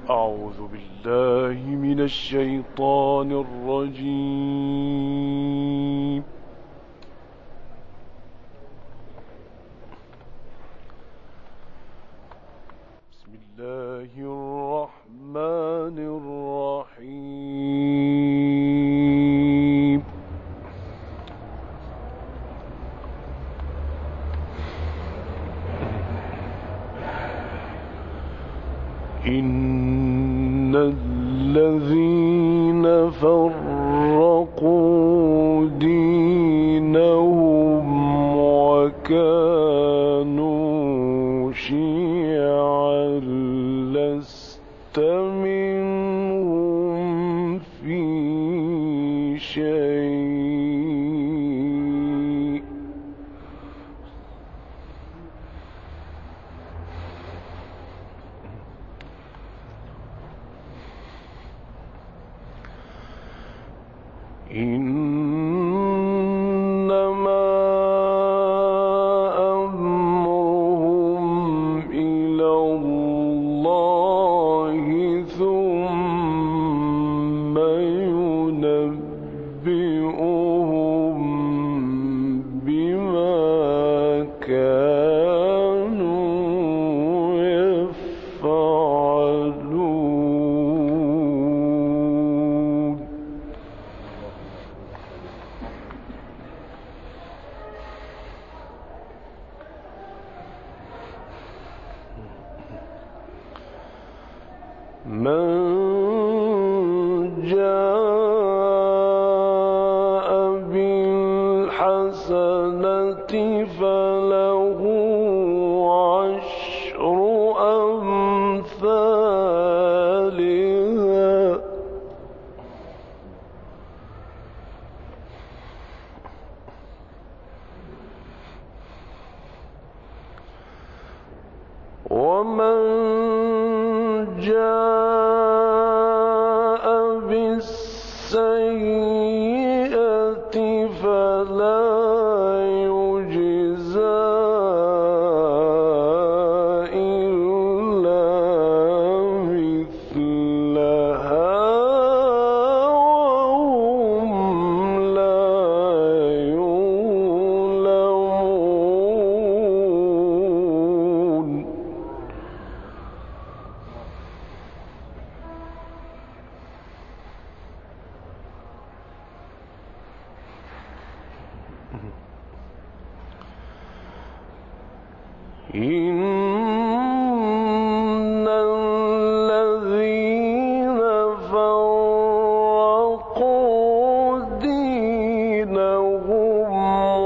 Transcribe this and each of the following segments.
أعوذ بالله من الشيطان الرجيم. بسم الله الرحمن الرحيم. إن الذين فرقوا دينهم وكانوا شيعا لست منهم في شيء إنما أمرهم إلى الله ثم ينبئهم بما كانوا يفعلون. من جاء بالحسنة فله عشر أمثالها ومن جاء بالسيئة فلا يجزى إلا مثلها وهم لا يظلمون. إن الذين فرقوا دينهم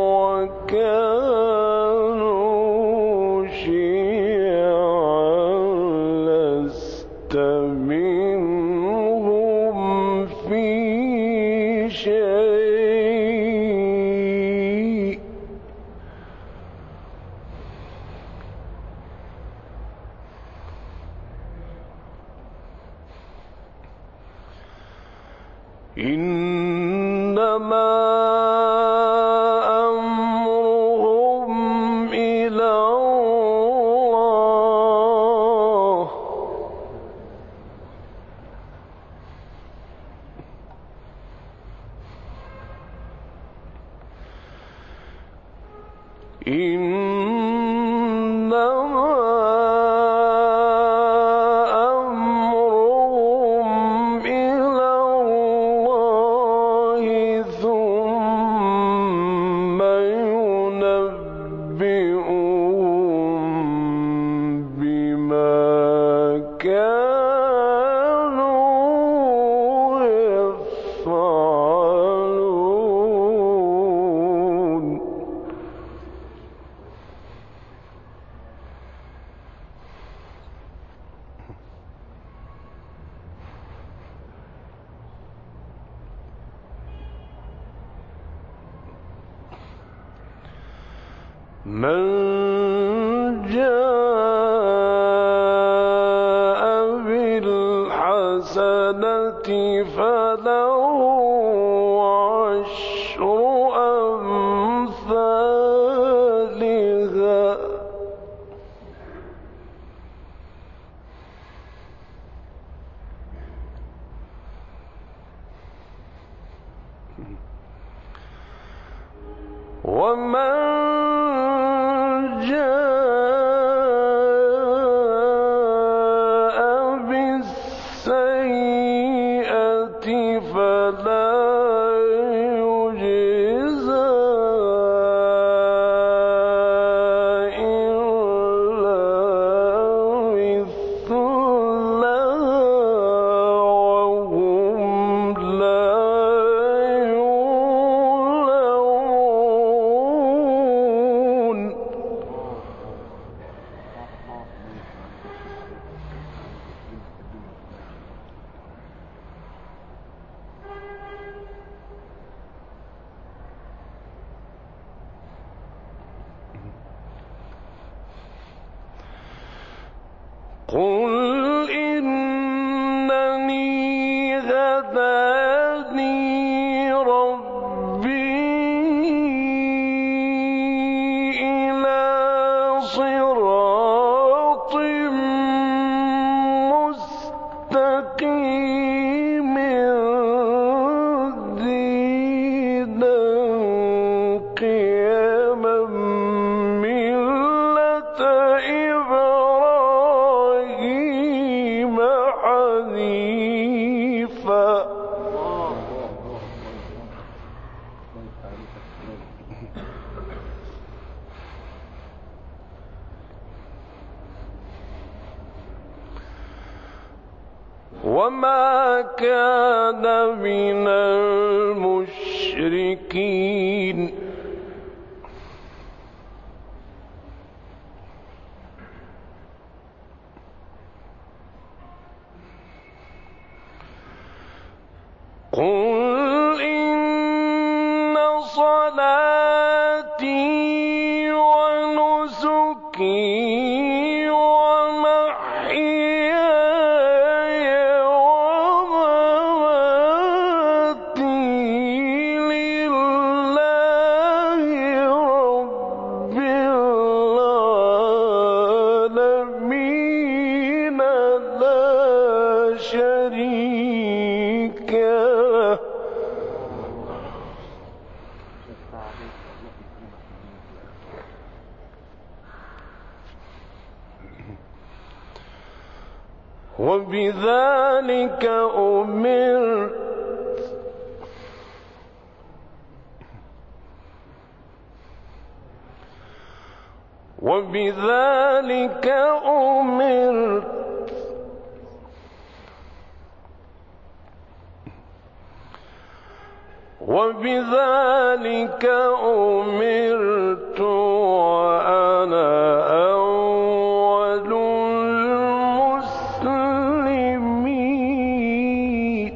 وكانوا شيعا لست منهم في شيء إنما أمرهم إلى الله إنما أمرهم إلى الله ثم ينبئهم بما كانوا يفعلون. من جاء بالحسنة فله عشر أمثالها ومن جاء بالسيئة فلا يجزى إلا مثلها وهم لا يظلمون. قل إنني هداني ربي إلى صراط مستقيم دينا قيما ملة إبراهيم حنيفا وما كان من المشركين. قل إن صلاتي ونسكي ومحياي ومماتي لله رب العالمين لا شريك له. وبذلك أمرت وبذلك أمرت وبذلك أمرت وأنا أول المسلمين.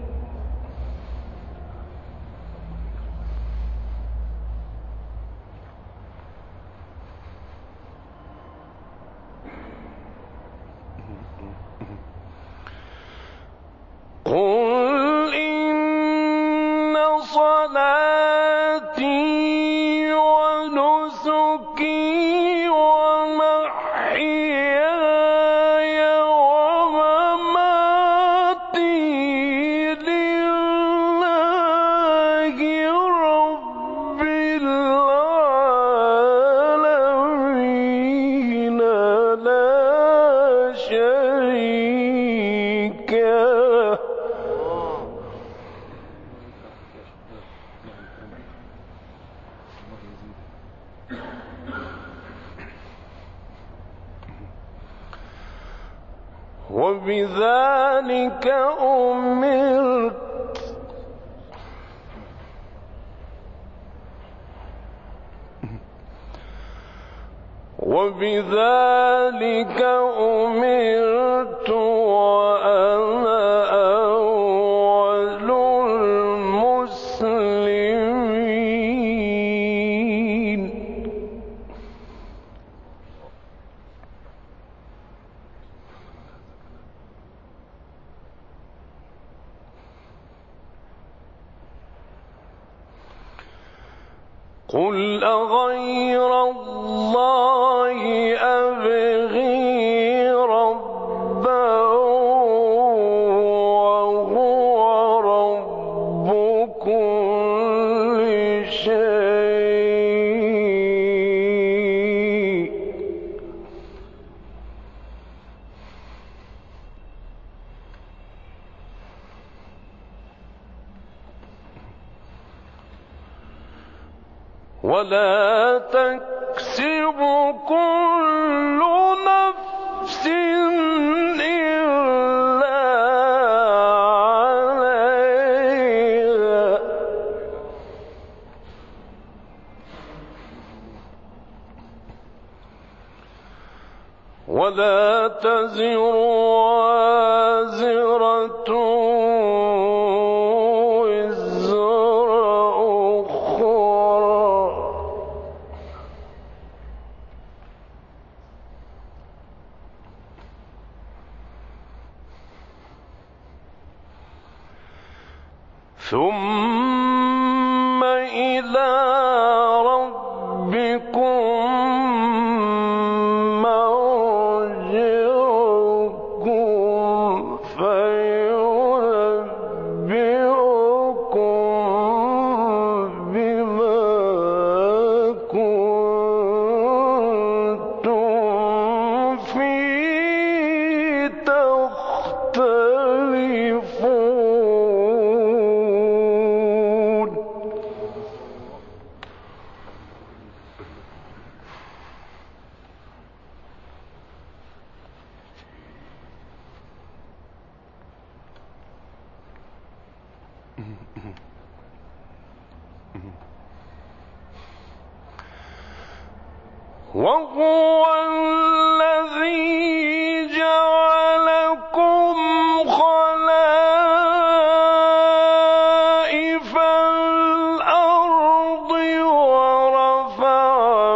قل إن صلاتي ونسكي ومحياي ومماتي لله رب العالمين لا شريك له. وبذلك أمرت وبذلك أمرت وأنا أول المسلمين. قل أغير الله أبغي ربا وهو رب كل شيء ولا تكسب كل نفس إلا عليها ولا تزر وازرة وزر أخرى ثم إلى ربكم مرجعكم فينبئكم بما كنتم فيه تختلفون وهو الذي جعلكم خلائف الأرض ورفع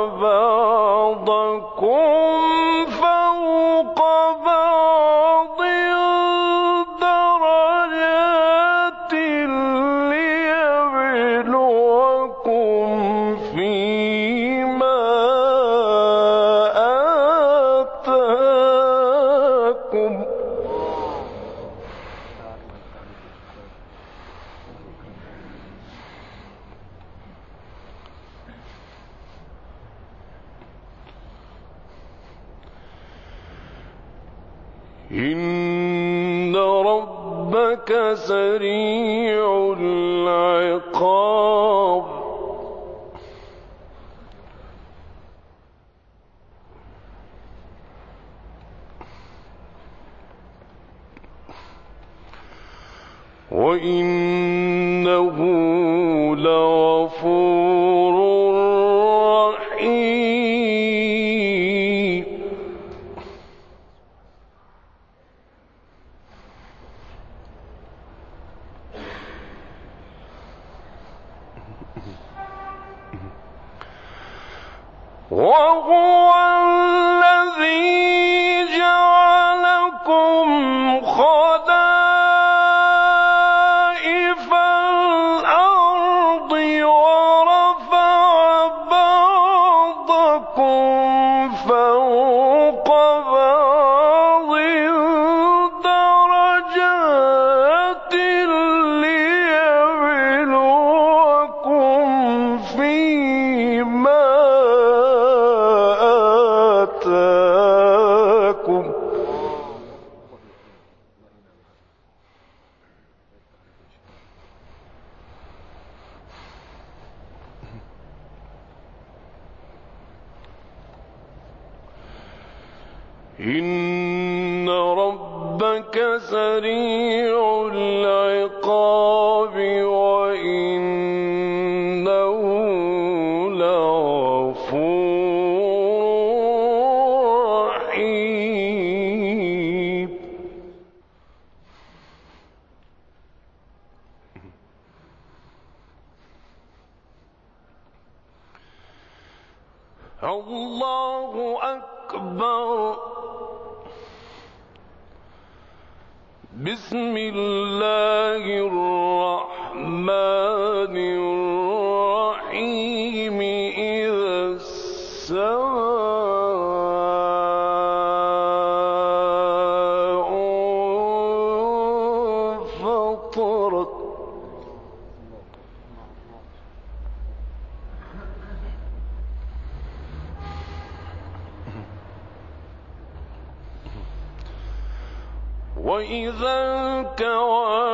بعضكم فوق بعض درجات ليبلوكم فيما آتاكم إن ربك سريع العقاب وإنه لغفور رحيم وهو الذي جعلكم خلائف الأرض ورفع بعضكم فوق بعض درجات ليبلوكم فيما آتاكم إن ربك سريع العقاب وإنه لغفور رحيم الله أكبر بسم الله الرحمن الرحيم إذا السماء انفطرت وإذا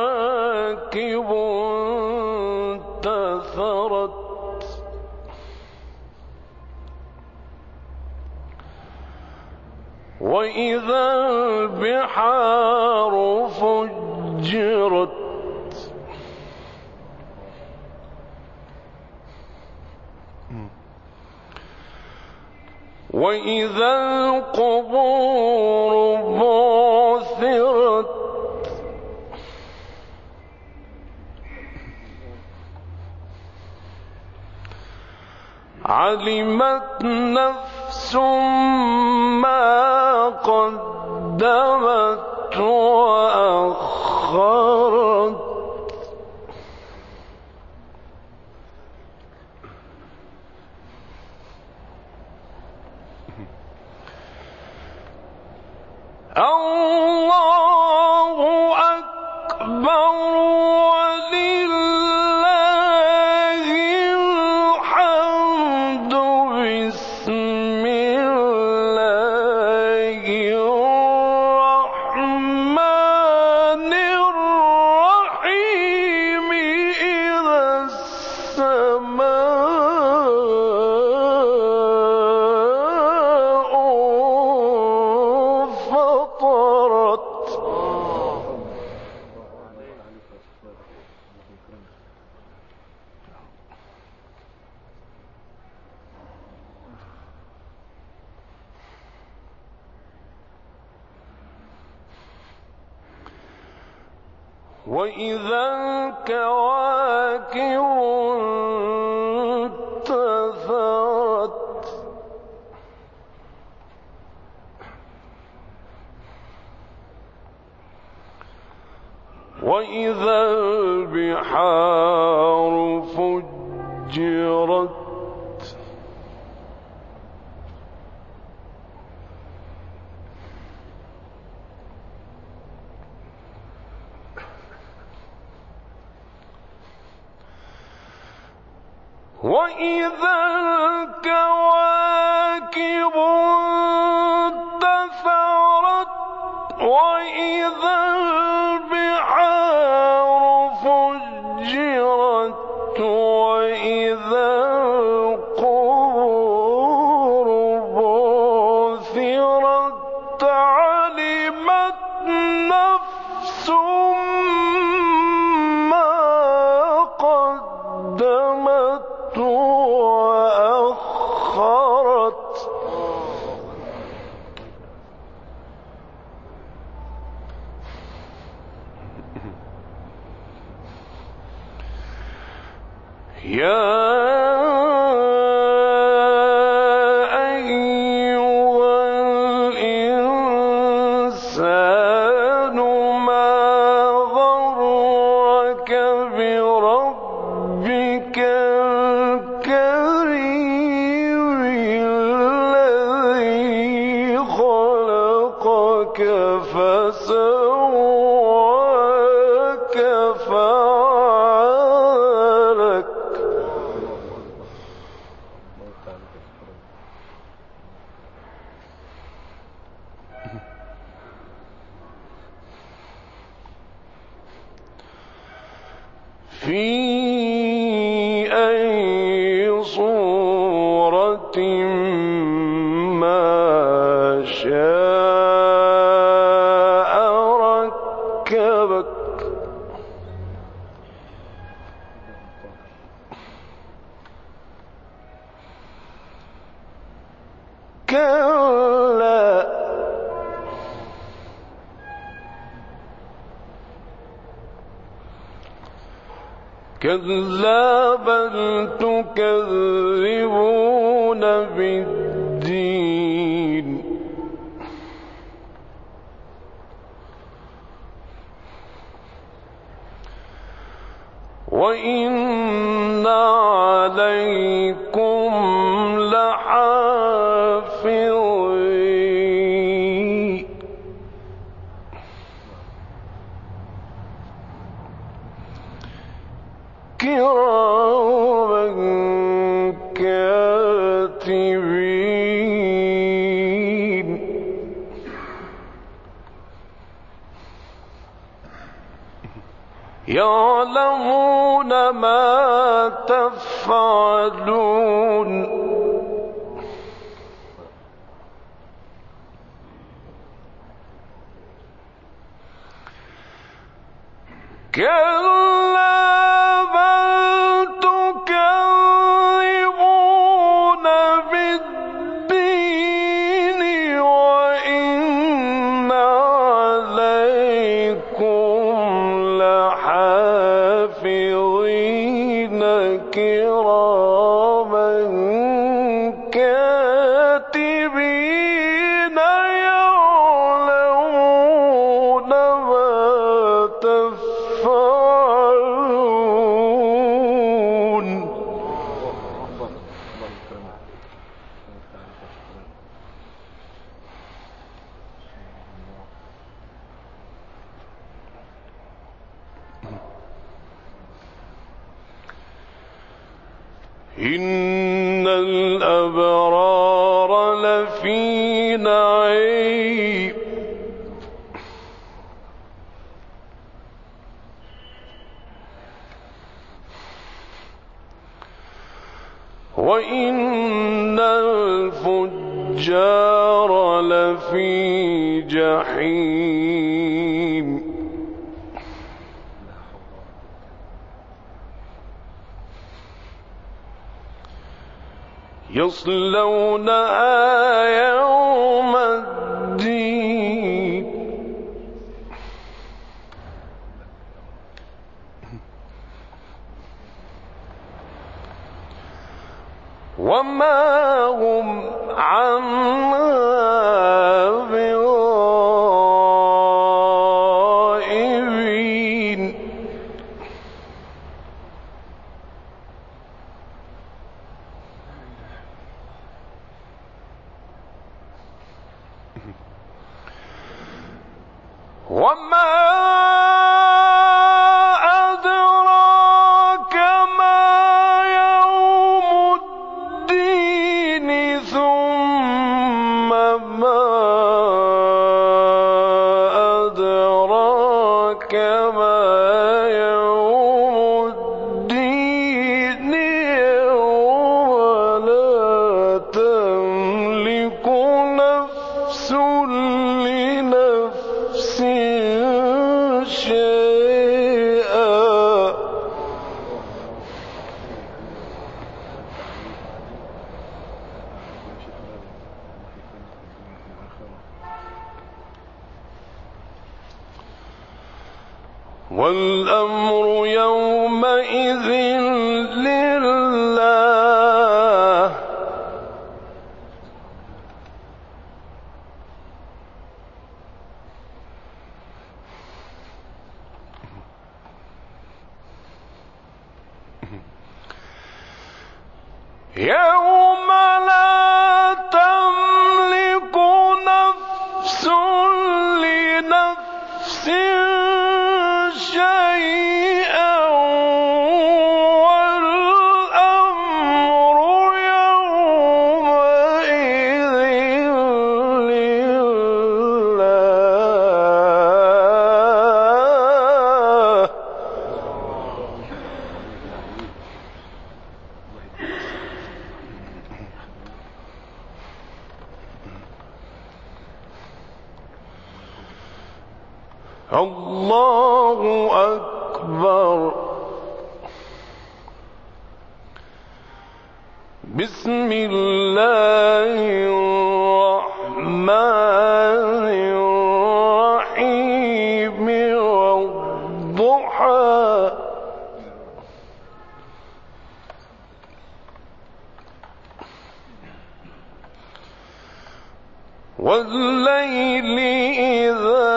الكواكب انتثرت وإذا البحار فجرت وإذا القبور بعثرت علمت نفس ما قدمت وأخرت الله أكبر ولله الحمد بسم الله الرحمن الرحيم إذا السماء فطرت وإذا الكواكب انتثرت وإذا البحار فجرت وإذا الكواكب انتثرت وإذا البحار فجرت وإذا القبور بعثرت علمت نفس ما قدمت وأخرت يا أيها الإنسان ما غرك بربك الكريم الذي خلقك فسواك فعدلك في أي صورة ما شاء ركبك كلا بل تكذبون بالدين وإن عليكم لحافظين كراما كاتبين يعلمون ما تفعلون كلا بل تكذبون بالدين وإن عليكم لحافظين كراما كاتبين يعلمون ما تفعلون. إن الأبرار لفي نعيم وإن الفجار لفي جحيم يصلونها يوم الدين وما هم عنها بغائبين. وما أدراك ما يوم الدين ثم ما أدراك ما يوم الدين يوم لا تملك نفس لنفس شيئا والأمر يومئذ لله يوم لا تملك نفس لنفس شيئا والأمر يومئذ لله. الله أكبر. بسم الله الرحمن الرحيم والضحى والليل إذا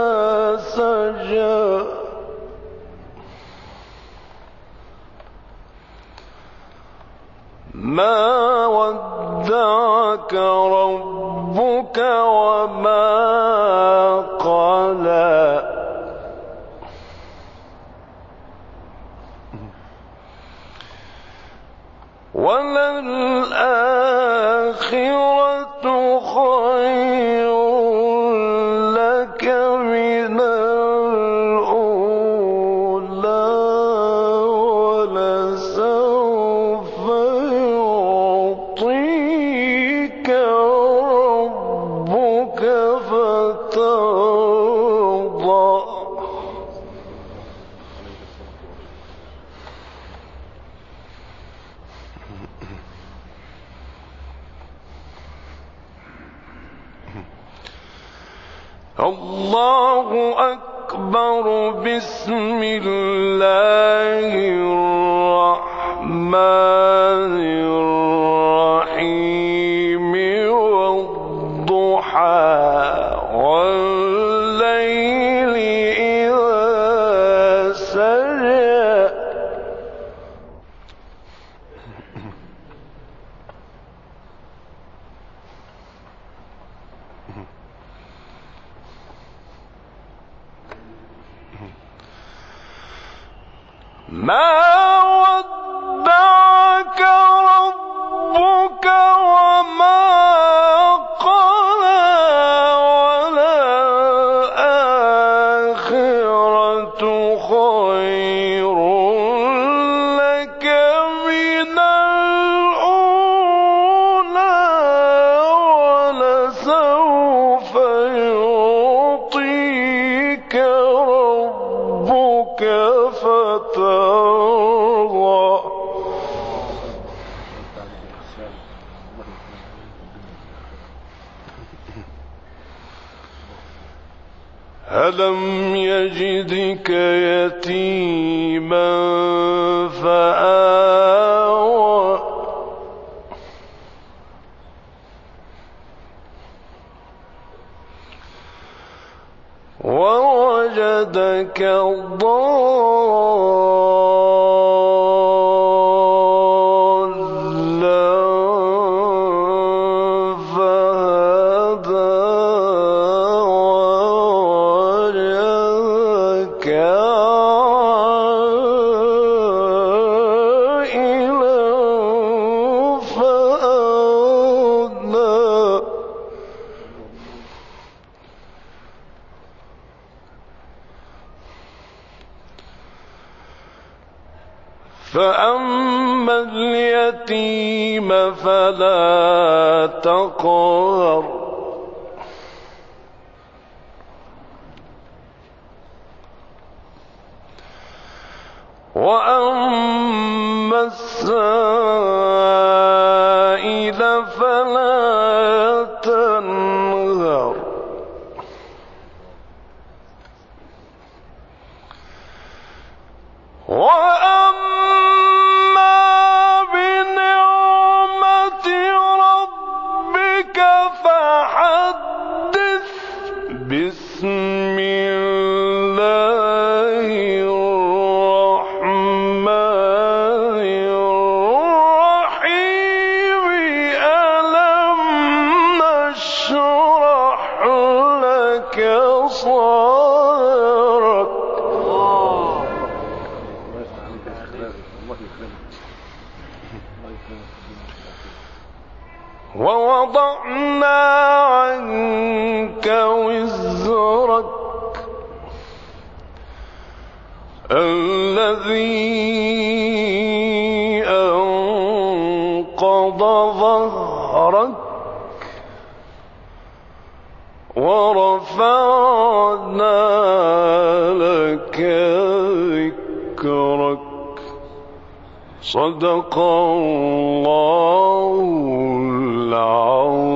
سجى ما ودعك ربك وما قلى وللآخرة خير لك من الأولى ولسوف يعطيك ربك فترضى. الله أكبر. بسم الله الرحمن الرحيم. والضحى والليل إذا سجى. ما ودعك ربك وما قلى. وللآخرة خير لك من الأولى. ولسوف يعطيك ربك فترضى. ألم يجدك يتيما فآوى. ووجدك ضالا فهدى. ووجدك عائلا فأغنى. فأما اليتيم فلا تقهر. وأما السائل فلا تنهر. وأما بنعمة ربك فحدث. بسم الله الرحمن الرحيم. ألم نشرح لك صدرك. ووضعنا عنك وزرك الذي أنقض ظهرك. ورفعنا لك ذكرك. صدق الله العظيم.